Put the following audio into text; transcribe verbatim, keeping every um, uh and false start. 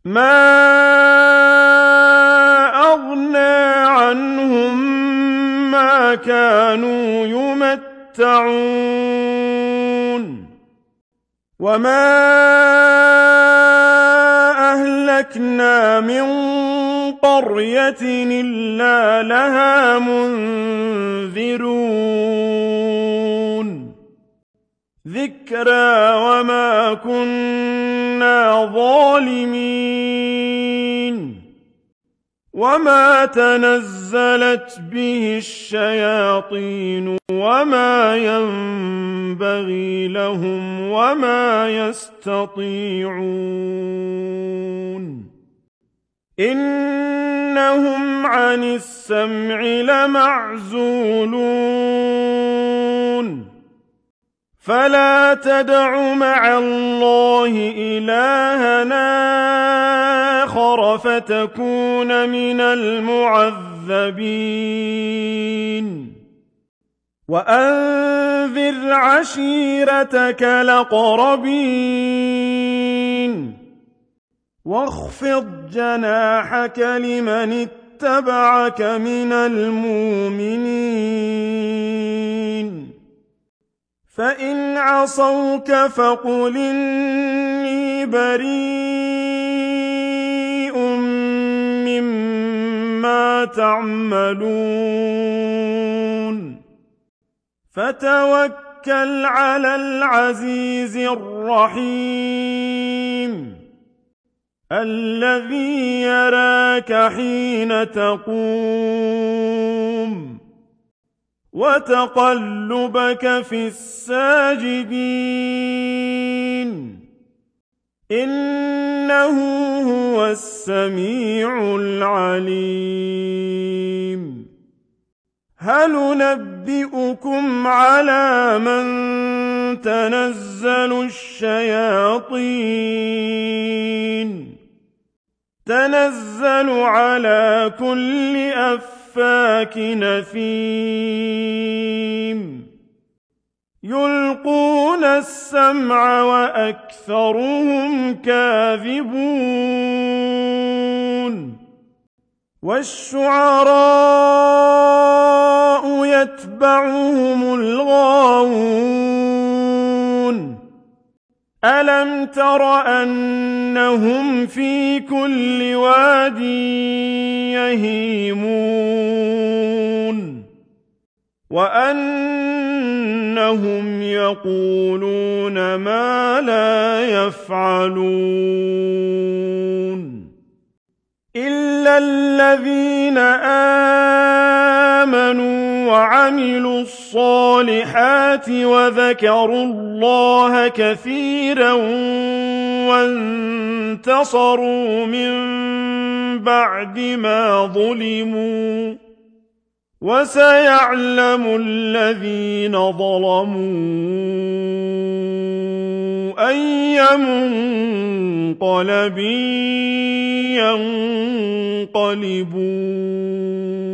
مَا أَغْنَىٰ عَنْهُم مَّا كَانُوا يُمَتَّعُونَ وَمَا أَهْلَكْنَا مِن قَرْيَةٍ إِلَّا لَهَا مُنذِرُونَ ذِكْرَىٰ وَمَا كُنَّا ظَالِمِينَ وَمَا تَنَزَّلَتْ بِهِ الشَّيَاطِينُ وَمَا يَنبَغِي لَهُمْ وَمَا يَسْتَطِيعُونَ إِنَّهُمْ عَنِ السَّمْعِ لَمَعْزُولُونَ فَلَا تَدْعُ مَعَ اللَّهِ إِلَٰهًا آخَرَ فَتَكُونَ مِنَ الْمُعَذَّبِينَ وَأَنذِرْ عَشِيرَتَكَ الْأَقْرَبِينَ وَاخْفِضْ جَنَاحَكَ لِمَنِ اتَّبَعَكَ مِنَ الْمُؤْمِنِينَ فَإِنْ عَصَوْكَ فَقُلْ إِنِّي بَرِيءٌ مِّمَّا تَعْمَلُونَ فَتَوَكَّلْ عَلَى الْعَزِيزِ الرَّحِيمِ الَّذِي يَرَاكَ حِينَ تَقُومُ وَتَقَلُّبَكَ فِي السَّاجِدِينَ إِنَّهُ هُوَ السَّمِيعُ الْعَلِيمُ هَلْ نُنَبِّئُكُمْ عَلَىٰ مَن تَنَزَّلُ الشَّيَاطِينُ تَنَزَّلُ عَلَىٰ كُلِّ أَفَّاكٍ أَثِيمٍ يُلْقُونَ السَّمْعَ وَأَكْثَرُهُمْ كَاذِبُونَ وَالشُّعَرَاءُ يَتَّبِعُهُمُ الْغَاوُونَ أَلَمْ تَرَ أَنَّهُمْ فِي كُلِّ وَادٍ يَهِيمُونَ وَأَنَّهُمْ يَقُولُونَ مَا لَا يَفْعَلُونَ إِلَّا الَّذِينَ آمَنُوا وَعَمِلُوا الصَّالِحَاتِ وَذَكَرُوا اللَّهَ كَثِيرًا وَانتَصَرُوا مِن بَعْدِ مَا ظُلِمُوا وَسَيَعْلَمُ الَّذِينَ ظَلَمُوا أَيَّ مُنقَلَبٍ يَنقَلِبُونَ